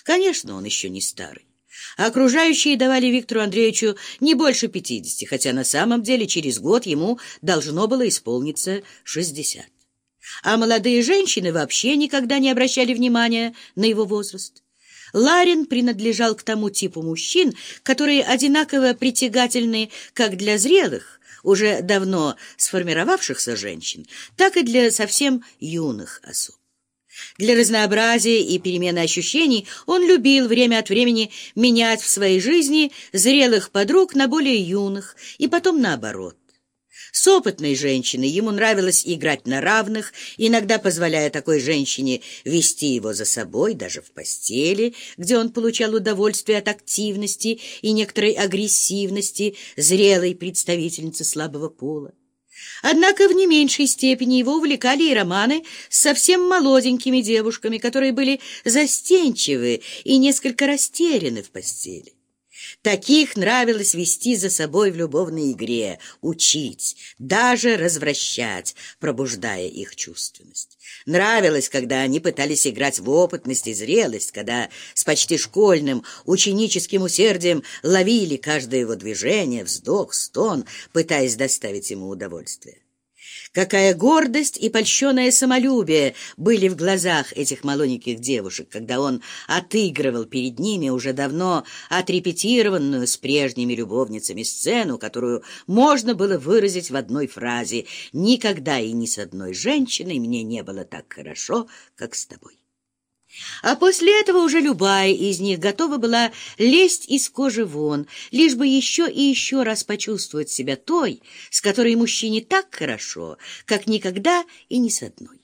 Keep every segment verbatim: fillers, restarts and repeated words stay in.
Конечно, он еще не старый. А окружающие давали Виктору Андреевичу не больше пятидесяти, хотя на самом деле через год ему должно было исполниться шестьдесят. А молодые женщины вообще никогда не обращали внимания на его возраст. Ларин принадлежал к тому типу мужчин, которые одинаково притягательны как для зрелых, уже давно сформировавшихся женщин, так и для совсем юных особ. Для разнообразия и перемены ощущений он любил время от времени менять в своей жизни зрелых подруг на более юных, и потом наоборот. С опытной женщиной ему нравилось играть на равных, иногда позволяя такой женщине вести его за собой, даже в постели, где он получал удовольствие от активности и некоторой агрессивности зрелой представительницы слабого пола. Однако в не меньшей степени его увлекали и романы с совсем молоденькими девушками, которые были застенчивы и несколько растеряны в постели. Таких нравилось вести за собой в любовной игре, учить, даже развращать, пробуждая их чувственность. Нравилось, когда они пытались играть в опытность и зрелость, когда с почти школьным ученическим усердием ловили каждое его движение, вздох, стон, пытаясь доставить ему удовольствие. Какая гордость и польщенное самолюбие были в глазах этих молоденьких девушек, когда он отыгрывал перед ними уже давно отрепетированную с прежними любовницами сцену, которую можно было выразить в одной фразе: «Никогда и ни с одной женщиной мне не было так хорошо, как с тобой». А после этого уже любая из них готова была лезть из кожи вон, лишь бы еще и еще раз почувствовать себя той, с которой мужчине так хорошо, как никогда и ни с одной.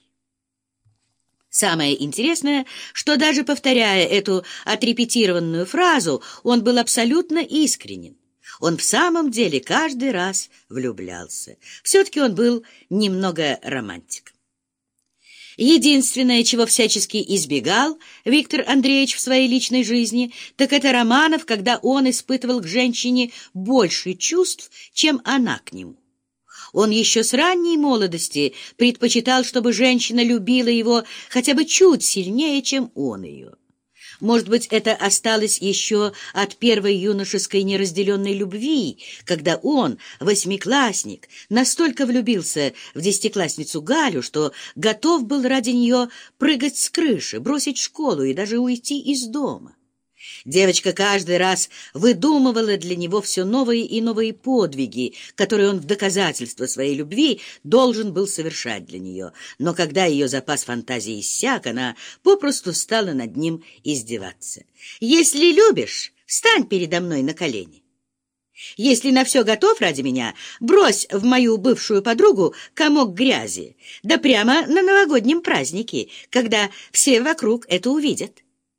Самое интересное, что даже повторяя эту отрепетированную фразу, он был абсолютно искренен. Он в самом деле каждый раз влюблялся. Все-таки он был немного романтиком. Единственное, чего всячески избегал Виктор Андреевич в своей личной жизни, так это романов, когда он испытывал к женщине больше чувств, чем она к нему. Он еще с ранней молодости предпочитал, чтобы женщина любила его хотя бы чуть сильнее, чем он ее. Может быть, это осталось еще от первой юношеской неразделенной любви, когда он, восьмиклассник, настолько влюбился в десятиклассницу Галю, что готов был ради нее прыгать с крыши, бросить школу и даже уйти из дома. Девочка каждый раз выдумывала для него все новые и новые подвиги, которые он в доказательство своей любви должен был совершать для нее. Но когда ее запас фантазии иссяк, она попросту стала над ним издеваться. «Если любишь, встань передо мной на колени. Если на все готов ради меня, брось в мою бывшую подругу комок грязи, да прямо на новогоднем празднике, когда все вокруг это увидят».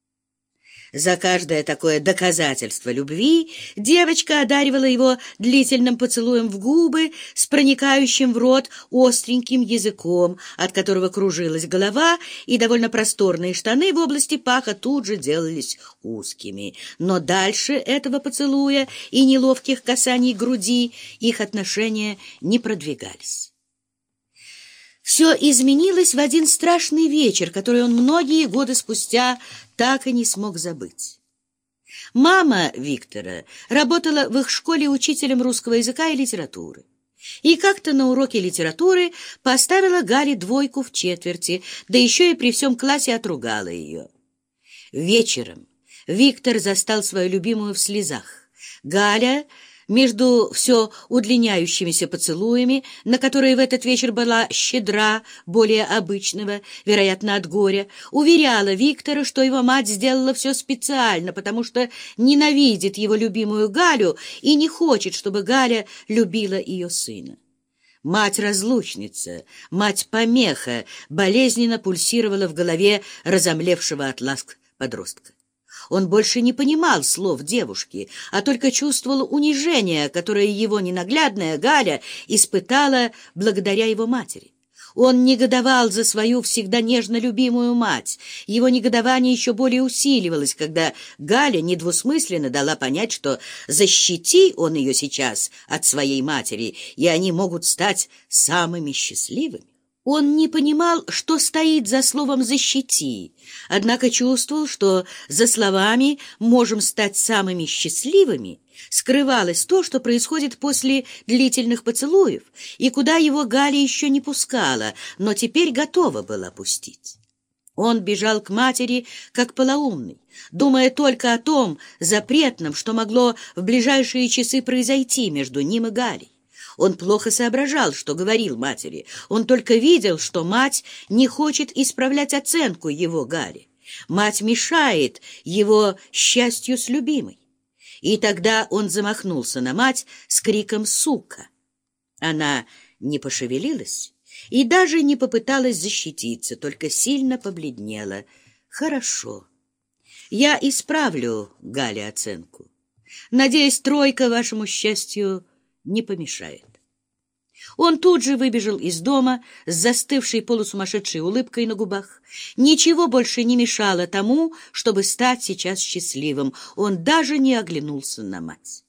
За каждое такое доказательство любви девочка одаривала его длительным поцелуем в губы с проникающим в рот остреньким языком, от которого кружилась голова, и довольно просторные штаны в области паха тут же делались узкими. Но дальше этого поцелуя и неловких касаний груди их отношения не продвигались. Все изменилось в один страшный вечер, который он многие годы спустя так и не смог забыть. Мама Виктора работала в их школе учителем русского языка и литературы. И как-то на уроке литературы поставила Гале двойку в четверти, да еще и при всем классе отругала ее. Вечером Виктор застал свою любимую в слезах. Галя, между все удлиняющимися поцелуями, на которые в этот вечер была щедра, более обычного, вероятно, от горя, уверяла Виктора, что его мать сделала все специально, потому что ненавидит его любимую Галю и не хочет, чтобы Галя любила ее сына. Мать-разлучница, мать-помеха болезненно пульсировала в голове разомлевшего от ласк подростка. Он больше не понимал слов девушки, а только чувствовал унижение, которое его ненаглядная Галя испытала благодаря его матери. Он негодовал за свою всегда нежно любимую мать. Его негодование еще более усиливалось, когда Галя недвусмысленно дала понять, что защити он ее сейчас от своей матери, и они могут стать самыми счастливыми. Он не понимал, что стоит за словом «защити», однако чувствовал, что за словами «можем стать самыми счастливыми» скрывалось то, что происходит после длительных поцелуев, и куда его Галя еще не пускала, но теперь готова была пустить. Он бежал к матери, как полоумный, думая только о том запретном, что могло в ближайшие часы произойти между ним и Галей. Он плохо соображал, что говорил матери. Он только видел, что мать не хочет исправлять оценку его Гале. Мать мешает его счастью с любимой. И тогда он замахнулся на мать с криком «Сука!». Она не пошевелилась и даже не попыталась защититься, только сильно побледнела. «Хорошо, я исправлю Гале оценку. Надеюсь, тройка вашему счастью не помешает». Он тут же выбежал из дома с застывшей полусумасшедшей улыбкой на губах. Ничего больше не мешало тому, чтобы стать сейчас счастливым. Он даже не оглянулся на мать.